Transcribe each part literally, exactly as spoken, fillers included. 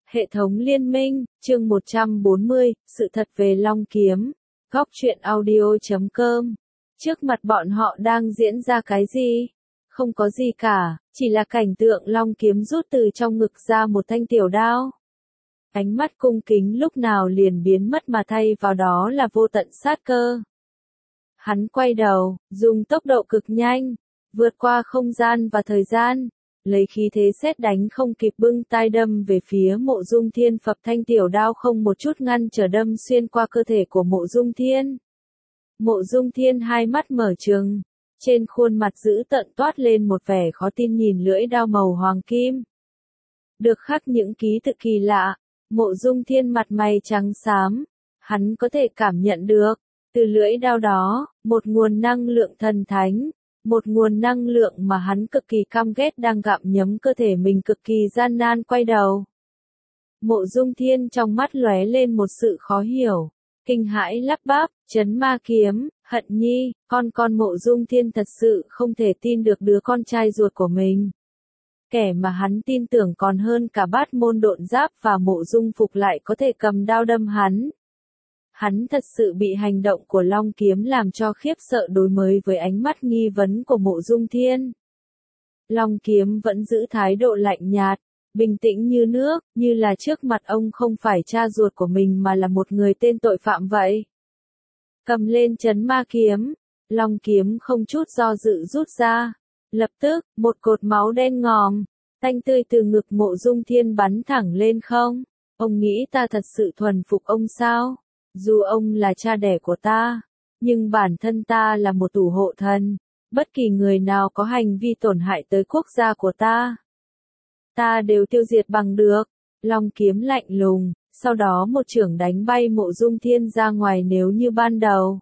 Hệ thống liên minh, chương một trăm bốn mươi, sự thật về Long Kiếm. Góc truyện audio chấm com. Trước mặt bọn họ đang diễn ra cái gì? Không có gì cả, chỉ là cảnh tượng Long Kiếm rút từ trong ngực ra một thanh tiểu đao. Ánh mắt cung kính lúc nào liền biến mất mà thay vào đó là vô tận sát cơ. Hắn quay đầu, dùng tốc độ cực nhanh, vượt qua không gian và thời gian, lấy khí thế sét đánh không kịp bưng tai đâm về phía Mộ Dung Thiên. Phập thanh tiểu đao không một chút ngăn trở đâm xuyên qua cơ thể của Mộ Dung Thiên. Mộ Dung Thiên hai mắt mở trừng, trên khuôn mặt dữ tợn toát lên một vẻ khó tin nhìn lưỡi đao màu hoàng kim. Được khắc những ký tự kỳ lạ, Mộ Dung Thiên mặt mày trắng xám, hắn có thể cảm nhận được, từ lưỡi đao đó, một nguồn năng lượng thần thánh. Một nguồn năng lượng mà hắn cực kỳ căm ghét đang gặm nhấm cơ thể mình cực kỳ gian nan quay đầu. Mộ Dung Thiên trong mắt lóe lên một sự khó hiểu, kinh hãi lắp bắp, Chấn Ma Kiếm, Hận Nhi, con con Mộ Dung Thiên thật sự không thể tin được đứa con trai ruột của mình. Kẻ mà hắn tin tưởng còn hơn cả Bát Môn Độn Giáp và Mộ Dung Phục lại có thể cầm đao đâm hắn. Hắn thật sự bị hành động của Long Kiếm làm cho khiếp sợ đối mới với ánh mắt nghi vấn của Mộ Dung Thiên. Long Kiếm vẫn giữ thái độ lạnh nhạt, bình tĩnh như nước, như là trước mặt ông không phải cha ruột của mình mà là một người tên tội phạm vậy. Cầm lên Chấn Ma Kiếm, Long Kiếm không chút do dự rút ra. Lập tức, một cột máu đen ngòm, tanh tươi từ ngực Mộ Dung Thiên bắn thẳng lên không. Ông nghĩ ta thật sự thuần phục ông sao? Dù ông là cha đẻ của ta, nhưng bản thân ta là một thủ hộ thần, bất kỳ người nào có hành vi tổn hại tới quốc gia của ta, ta đều tiêu diệt bằng được. Long Kiếm lạnh lùng, sau đó một chưởng đánh bay Mộ Dung Thiên ra ngoài nếu như ban đầu.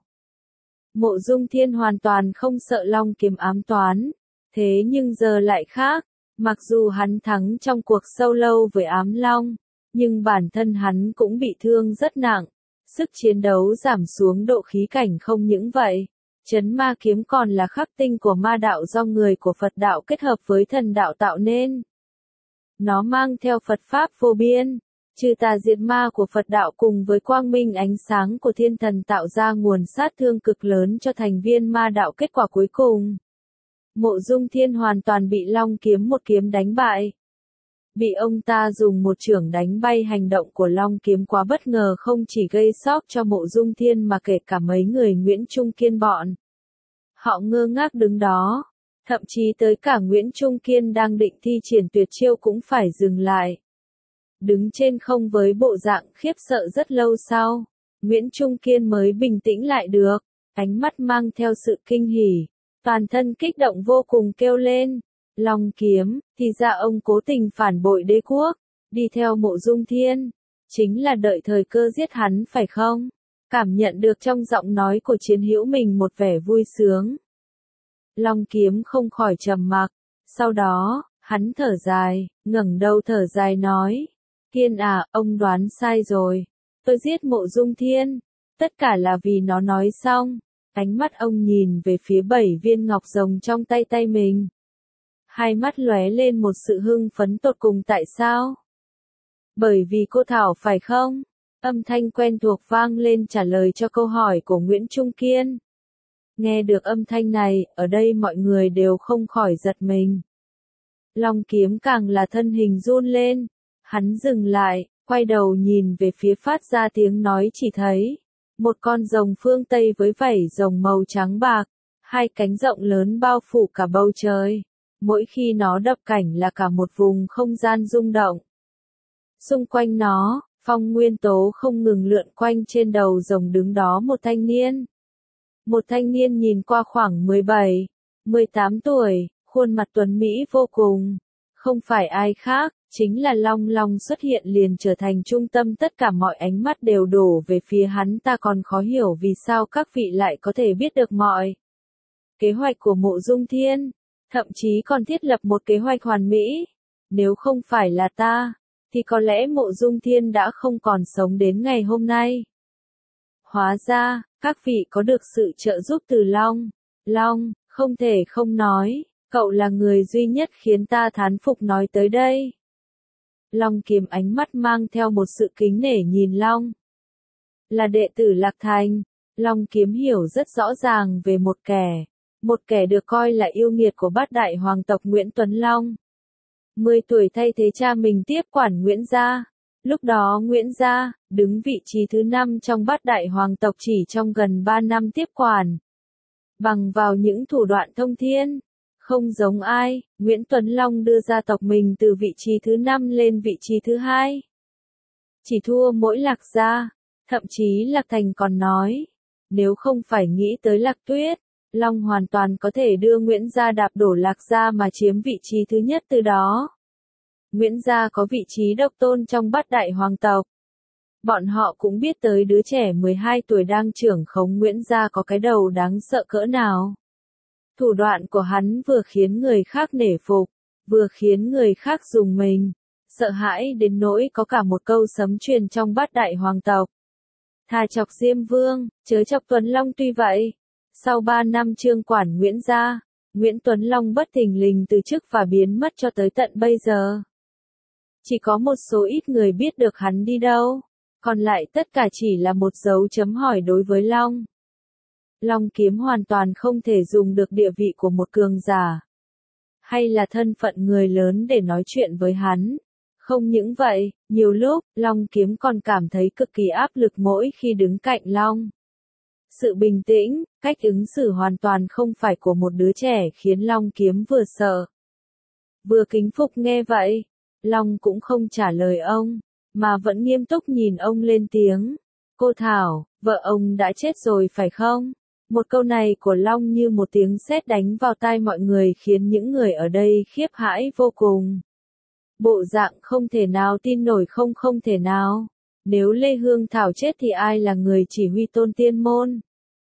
Mộ Dung Thiên hoàn toàn không sợ Long Kiếm ám toán, thế nhưng giờ lại khác, mặc dù hắn thắng trong cuộc sâu lâu với ám long, nhưng bản thân hắn cũng bị thương rất nặng. Sức chiến đấu giảm xuống độ khí cảnh không những vậy, Chấn Ma Kiếm còn là khắc tinh của ma đạo do người của Phật đạo kết hợp với thần đạo tạo nên. Nó mang theo Phật Pháp vô biên, trừ tà diệt ma của Phật đạo cùng với quang minh ánh sáng của thiên thần tạo ra nguồn sát thương cực lớn cho thành viên ma đạo. Kết quả cuối cùng, Mộ Dung Thiên hoàn toàn bị Long Kiếm một kiếm đánh bại. Bị ông ta dùng một chưởng đánh bay. Hành động của Long Kiếm quá bất ngờ, không chỉ gây sốc cho Mộ Dung Thiên mà kể cả mấy người Nguyễn Trung Kiên bọn. Họ ngơ ngác đứng đó, thậm chí tới cả Nguyễn Trung Kiên đang định thi triển tuyệt chiêu cũng phải dừng lại. Đứng trên không với bộ dạng khiếp sợ rất lâu sau, Nguyễn Trung Kiên mới bình tĩnh lại được, ánh mắt mang theo sự kinh hỉ, toàn thân kích động vô cùng kêu lên. Long Kiếm, thì ra ông cố tình phản bội đế quốc, đi theo Mộ Dung Thiên, chính là đợi thời cơ giết hắn phải không? Cảm nhận được trong giọng nói của chiến hữu mình một vẻ vui sướng. Long Kiếm không khỏi trầm mặc, sau đó, hắn thở dài, ngẩng đầu thở dài nói, Thiên à, ông đoán sai rồi, tôi giết Mộ Dung Thiên, tất cả là vì nó. Nói xong, ánh mắt ông nhìn về phía bảy viên ngọc rồng trong tay tay mình. Hai mắt lóe lên một sự hưng phấn tột cùng. Tại sao? Bởi vì cô Thảo phải không? Âm thanh quen thuộc vang lên trả lời cho câu hỏi của Nguyễn Trung Kiên. Nghe được âm thanh này, ở đây mọi người đều không khỏi giật mình. Long Kiếm càng là thân hình run lên, hắn dừng lại, quay đầu nhìn về phía phát ra tiếng nói. Chỉ thấy một con rồng phương Tây với vảy rồng màu trắng bạc, hai cánh rộng lớn bao phủ cả bầu trời. Mỗi khi nó đập cảnh là cả một vùng không gian rung động. Xung quanh nó, phong nguyên tố không ngừng lượn quanh. Trên đầu rồng đứng đó một thanh niên. Một thanh niên nhìn qua khoảng mười bảy, mười tám tuổi, khuôn mặt tuấn mỹ vô cùng. Không phải ai khác, chính là Long Long. Xuất hiện liền trở thành trung tâm, tất cả mọi ánh mắt đều đổ về phía hắn. Ta còn khó hiểu vì sao các vị lại có thể biết được mọi kế hoạch của Mộ Dung Thiên. Thậm chí còn thiết lập một kế hoạch hoàn mỹ. Nếu không phải là ta, thì có lẽ Mộ Dung Thiên đã không còn sống đến ngày hôm nay. Hóa ra, các vị có được sự trợ giúp từ Long. Long, không thể không nói, cậu là người duy nhất khiến ta thán phục. Nói tới đây, Long Kiếm ánh mắt mang theo một sự kính nể nhìn Long. Là đệ tử Lạc Thành, Long Kiếm hiểu rất rõ ràng về một kẻ, một kẻ được coi là yêu nghiệt của bát đại hoàng tộc Nguyễn Tuấn Long. mười tuổi thay thế cha mình tiếp quản Nguyễn gia. Lúc đó Nguyễn gia, đứng vị trí thứ năm trong bát đại hoàng tộc chỉ trong gần ba năm tiếp quản. Bằng vào những thủ đoạn thông thiên, không giống ai, Nguyễn Tuấn Long đưa gia tộc mình từ vị trí thứ năm lên vị trí thứ hai. Chỉ thua mỗi Lạc gia, thậm chí Lạc Thành còn nói, nếu không phải nghĩ tới Lạc Tuyết, Long hoàn toàn có thể đưa Nguyễn gia đạp đổ Lạc gia mà chiếm vị trí thứ nhất từ đó. Nguyễn gia có vị trí độc tôn trong bát đại hoàng tộc. Bọn họ cũng biết tới đứa trẻ mười hai tuổi đang trưởng khống Nguyễn gia có cái đầu đáng sợ cỡ nào. Thủ đoạn của hắn vừa khiến người khác nể phục, vừa khiến người khác dùng mình, sợ hãi đến nỗi có cả một câu sấm truyền trong bát đại hoàng tộc. Thà chọc Diêm Vương, chớ chọc Tuấn Long. Tuy vậy, sau ba năm trương quản Nguyễn gia, Nguyễn Tuấn Long bất thình lình từ chức và biến mất cho tới tận bây giờ. Chỉ có một số ít người biết được hắn đi đâu, còn lại tất cả chỉ là một dấu chấm hỏi đối với Long. Long Kiếm hoàn toàn không thể dùng được địa vị của một cường giả, hay là thân phận người lớn để nói chuyện với hắn. Không những vậy, nhiều lúc, Long Kiếm còn cảm thấy cực kỳ áp lực mỗi khi đứng cạnh Long. Sự bình tĩnh, cách ứng xử hoàn toàn không phải của một đứa trẻ khiến Long Kiếm vừa sợ, vừa kính phục. Nghe vậy, Long cũng không trả lời ông, mà vẫn nghiêm túc nhìn ông lên tiếng. Cô Thảo, vợ ông đã chết rồi phải không? Một câu này của Long như một tiếng sét đánh vào tai mọi người khiến những người ở đây khiếp hãi vô cùng. Bộ dạng không thể nào tin nổi. Không không thể nào. Nếu Lê Hương Thảo chết thì ai là người chỉ huy Tôn Tiên Môn?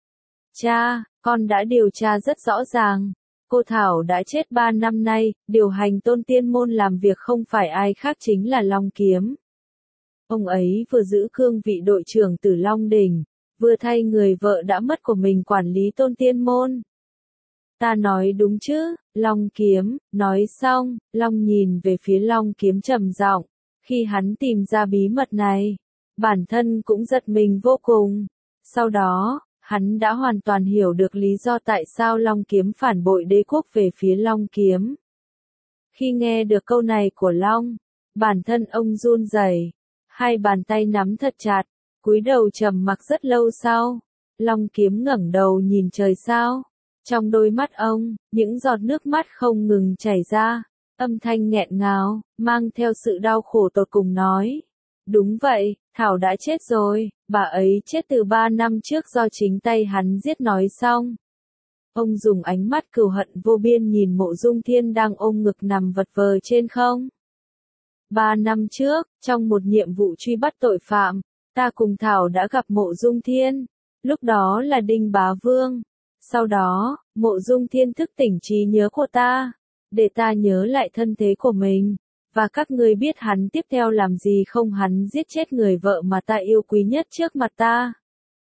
Cha, con đã điều tra rất rõ ràng. Cô Thảo đã chết ba năm nay, điều hành Tôn Tiên Môn làm việc không phải ai khác chính là Long Kiếm. Ông ấy vừa giữ cương vị đội trưởng Tử Long Đỉnh, vừa thay người vợ đã mất của mình quản lý Tôn Tiên Môn. Ta nói đúng chứ? Long Kiếm, nói xong, Long nhìn về phía Long Kiếm trầm giọng, khi hắn tìm ra bí mật này, bản thân cũng giật mình vô cùng. Sau đó, hắn đã hoàn toàn hiểu được lý do tại sao Long Kiếm phản bội đế quốc về phía Long Kiếm. Khi nghe được câu này của Long, bản thân ông run rẩy, hai bàn tay nắm thật chặt, cúi đầu trầm mặc rất lâu sau. Long Kiếm ngẩng đầu nhìn trời sao. Trong đôi mắt ông, những giọt nước mắt không ngừng chảy ra, âm thanh nghẹn ngào, mang theo sự đau khổ tột cùng nói. Đúng vậy, Thảo đã chết rồi, bà ấy chết từ ba năm trước do chính tay hắn giết. Nói xong, ông dùng ánh mắt cừu hận vô biên nhìn Mộ Dung Thiên đang ôm ngực nằm vật vờ trên không. Ba năm trước, trong một nhiệm vụ truy bắt tội phạm, ta cùng Thảo đã gặp Mộ Dung Thiên, lúc đó là Đinh Bá Vương. Sau đó, Mộ Dung Thiên thức tỉnh trí nhớ của ta, để ta nhớ lại thân thế của mình, và các ngươi biết hắn tiếp theo làm gì không? Hắn giết chết người vợ mà ta yêu quý nhất trước mặt ta.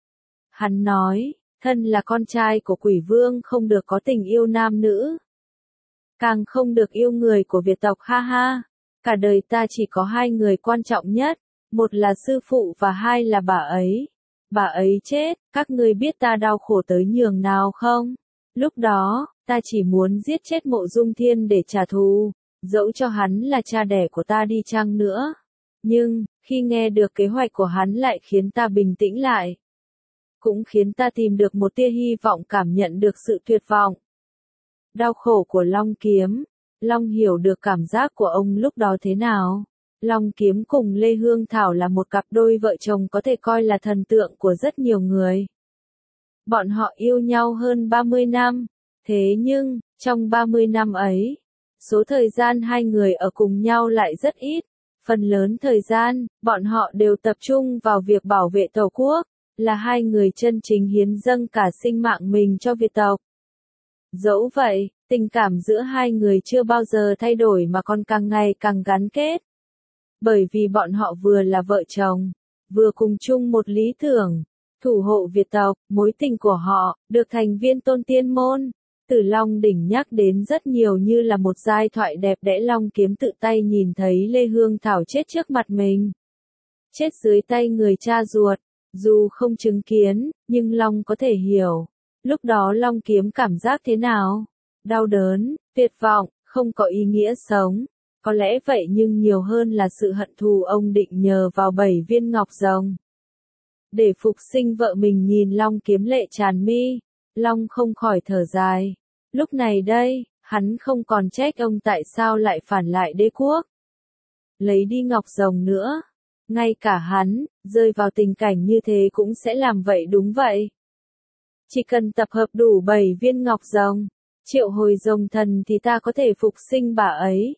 Hắn nói, thân là con trai của Quỷ Vương không được có tình yêu nam nữ, càng không được yêu người của Việt tộc. Ha ha, cả đời ta chỉ có hai người quan trọng nhất, một là sư phụ và hai là bà ấy. Bà ấy chết, các ngươi biết ta đau khổ tới nhường nào không? Lúc đó, ta chỉ muốn giết chết Mộ Dung Thiên để trả thù, dẫu cho hắn là cha đẻ của ta đi chăng nữa. Nhưng, khi nghe được kế hoạch của hắn lại khiến ta bình tĩnh lại. Cũng khiến ta tìm được một tia hy vọng, cảm nhận được sự tuyệt vọng. Đau khổ của Long Kiếm. Long hiểu được cảm giác của ông lúc đó thế nào. Long Kiếm cùng Lê Hương Thảo là một cặp đôi vợ chồng có thể coi là thần tượng của rất nhiều người. Bọn họ yêu nhau hơn ba mươi năm, thế nhưng, trong ba mươi năm ấy, số thời gian hai người ở cùng nhau lại rất ít. Phần lớn thời gian, bọn họ đều tập trung vào việc bảo vệ Tổ quốc, là hai người chân chính hiến dâng cả sinh mạng mình cho Việt tộc. Dẫu vậy, tình cảm giữa hai người chưa bao giờ thay đổi mà còn càng ngày càng gắn kết. Bởi vì bọn họ vừa là vợ chồng, vừa cùng chung một lý tưởng, thủ hộ Việt tộc. Mối tình của họ, được thành viên Tôn Tiên Môn, Từ Long Đỉnh nhắc đến rất nhiều như là một giai thoại đẹp đẽ. Long Kiếm tự tay nhìn thấy Lê Hương Thảo chết trước mặt mình. Chết dưới tay người cha ruột. Dù không chứng kiến, nhưng Long có thể hiểu. Lúc đó Long Kiếm cảm giác thế nào? Đau đớn, tuyệt vọng, không có ý nghĩa sống. Có lẽ vậy nhưng nhiều hơn là sự hận thù. Ông định nhờ vào bảy viên ngọc rồng để phục sinh vợ mình. Nhìn Long Kiếm lệ tràn mi, Long không khỏi thở dài. Lúc này đây, hắn không còn trách ông tại sao lại phản lại đế quốc. Lấy đi ngọc rồng nữa. Ngay cả hắn, rơi vào tình cảnh như thế cũng sẽ làm vậy. Đúng vậy. Chỉ cần tập hợp đủ bảy viên ngọc rồng, triệu hồi rồng thần thì ta có thể phục sinh bà ấy.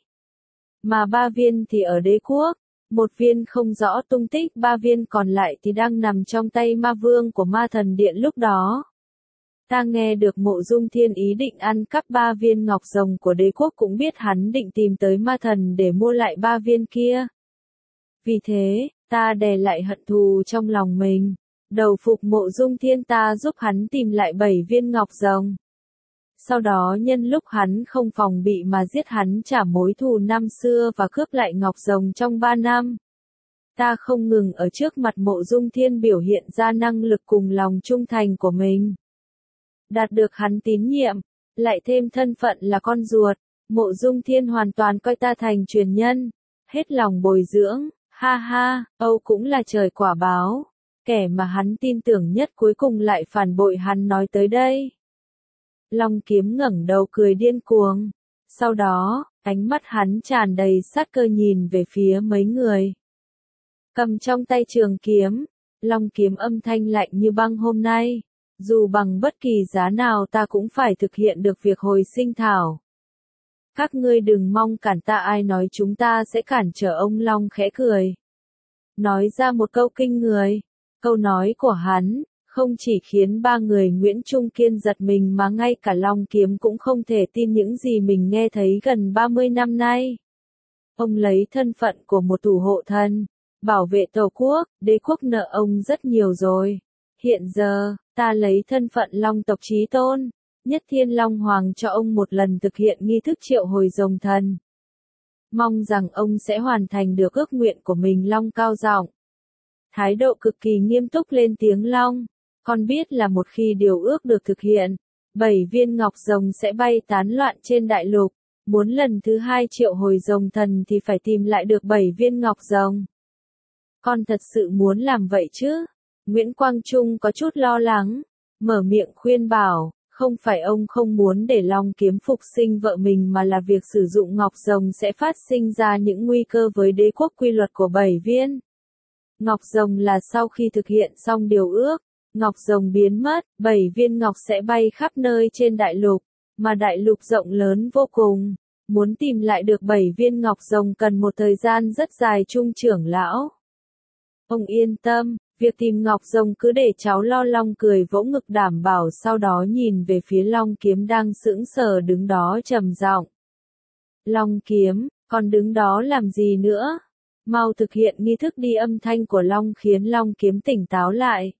Mà ba viên thì ở đế quốc, một viên không rõ tung tích, ba viên còn lại thì đang nằm trong tay ma vương của ma thần điện lúc đó. Ta nghe được Mộ Dung Thiên ý định ăn cắp ba viên ngọc rồng của đế quốc, cũng biết hắn định tìm tới ma thần để mua lại ba viên kia. Vì thế, ta đè lại hận thù trong lòng mình, đầu phục Mộ Dung Thiên, ta giúp hắn tìm lại bảy viên ngọc rồng. Sau đó nhân lúc hắn không phòng bị mà giết hắn, trả mối thù năm xưa và cướp lại ngọc rồng trong ba năm. Ta không ngừng ở trước mặt Mộ Dung Thiên biểu hiện ra năng lực cùng lòng trung thành của mình. Đạt được hắn tín nhiệm, lại thêm thân phận là con ruột, Mộ Dung Thiên hoàn toàn coi ta thành truyền nhân, hết lòng bồi dưỡng. Ha ha, Âu cũng là trời quả báo. Kẻ mà hắn tin tưởng nhất cuối cùng lại phản bội hắn. Nói tới đây, Long Kiếm ngẩng đầu cười điên cuồng. Sau đó, ánh mắt hắn tràn đầy sát cơ nhìn về phía mấy người. Cầm trong tay trường kiếm, Long Kiếm âm thanh lạnh như băng. Hôm nay, dù bằng bất kỳ giá nào ta cũng phải thực hiện được việc hồi sinh thảo. Các ngươi đừng mong cản ta. Ai nói chúng ta sẽ cản trở? Ông Long khẽ cười, nói ra một câu kinh người. Câu nói của hắn không chỉ khiến ba người Nguyễn Trung Kiên giật mình mà ngay cả Long Kiếm cũng không thể tin những gì mình nghe thấy gần ba mươi năm nay. Ông lấy thân phận của một thủ hộ thần, bảo vệ tổ quốc, đế quốc nợ ông rất nhiều rồi. Hiện giờ, ta lấy thân phận Long tộc chí tôn, Nhất Thiên Long Hoàng cho ông một lần thực hiện nghi thức triệu hồi rồng thần. Mong rằng ông sẽ hoàn thành được ước nguyện của mình. Long cao giọng, thái độ cực kỳ nghiêm túc lên tiếng. Long, con biết là một khi điều ước được thực hiện, bảy viên ngọc rồng sẽ bay tán loạn trên đại lục. Muốn lần thứ hai triệu hồi rồng thần thì phải tìm lại được bảy viên ngọc rồng. Con thật sự muốn làm vậy chứ? Nguyễn Quang Trung có chút lo lắng, mở miệng khuyên bảo. Không phải ông không muốn để Long Kiếm phục sinh vợ mình, mà là việc sử dụng ngọc rồng sẽ phát sinh ra những nguy cơ với đế quốc. Quy luật của bảy viên ngọc rồng là sau khi thực hiện xong điều ước, ngọc rồng biến mất, bảy viên ngọc sẽ bay khắp nơi trên đại lục, mà đại lục rộng lớn vô cùng. Muốn tìm lại được bảy viên ngọc rồng cần một thời gian rất dài. Trung trưởng lão, ông yên tâm, việc tìm ngọc rồng cứ để cháu lo. Long cười vỗ ngực đảm bảo, sau đó nhìn về phía Long Kiếm đang sững sờ đứng đó trầm giọng. Long Kiếm, còn đứng đó làm gì nữa? Mau thực hiện nghi thức đi. Âm thanh của Long khiến Long Kiếm tỉnh táo lại.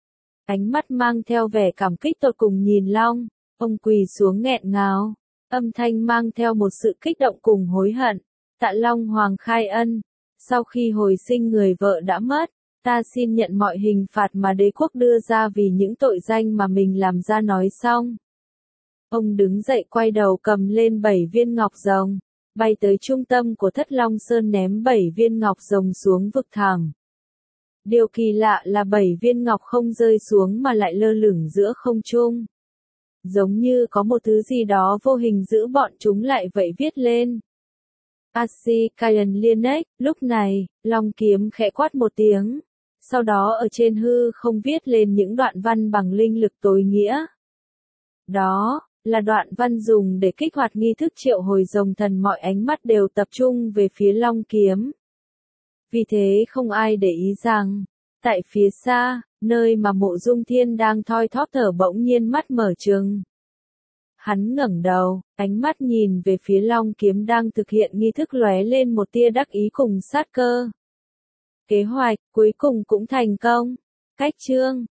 Ánh mắt mang theo vẻ cảm kích tột cùng nhìn Long, ông quỳ xuống nghẹn ngào. Âm thanh mang theo một sự kích động cùng hối hận. Tạ Long Hoàng khai ân, sau khi hồi sinh người vợ đã mất, ta xin nhận mọi hình phạt mà đế quốc đưa ra vì những tội danh mà mình làm ra. Nói xong, ông đứng dậy quay đầu cầm lên bảy viên ngọc rồng, bay tới trung tâm của Thất Long Sơn ném bảy viên ngọc rồng xuống vực thẳm. Điều kỳ lạ là bảy viên ngọc không rơi xuống mà lại lơ lửng giữa không trung. Giống như có một thứ gì đó vô hình giữ bọn chúng lại vậy. Viết lên Asi Kayan Linex. Lúc này, Long Kiếm khẽ quát một tiếng. Sau đó ở trên hư không viết lên những đoạn văn bằng linh lực tối nghĩa. Đó là đoạn văn dùng để kích hoạt nghi thức triệu hồi rồng thần. Mọi ánh mắt đều tập trung về phía Long Kiếm. Vì thế không ai để ý rằng, tại phía xa, nơi mà Mộ Dung Thiên đang thoi thóp thở bỗng nhiên mắt mở trừng. Hắn ngẩng đầu, ánh mắt nhìn về phía Long Kiếm đang thực hiện nghi thức, lóe lên một tia đắc ý cùng sát cơ. Kế hoạch cuối cùng cũng thành công. Cách chương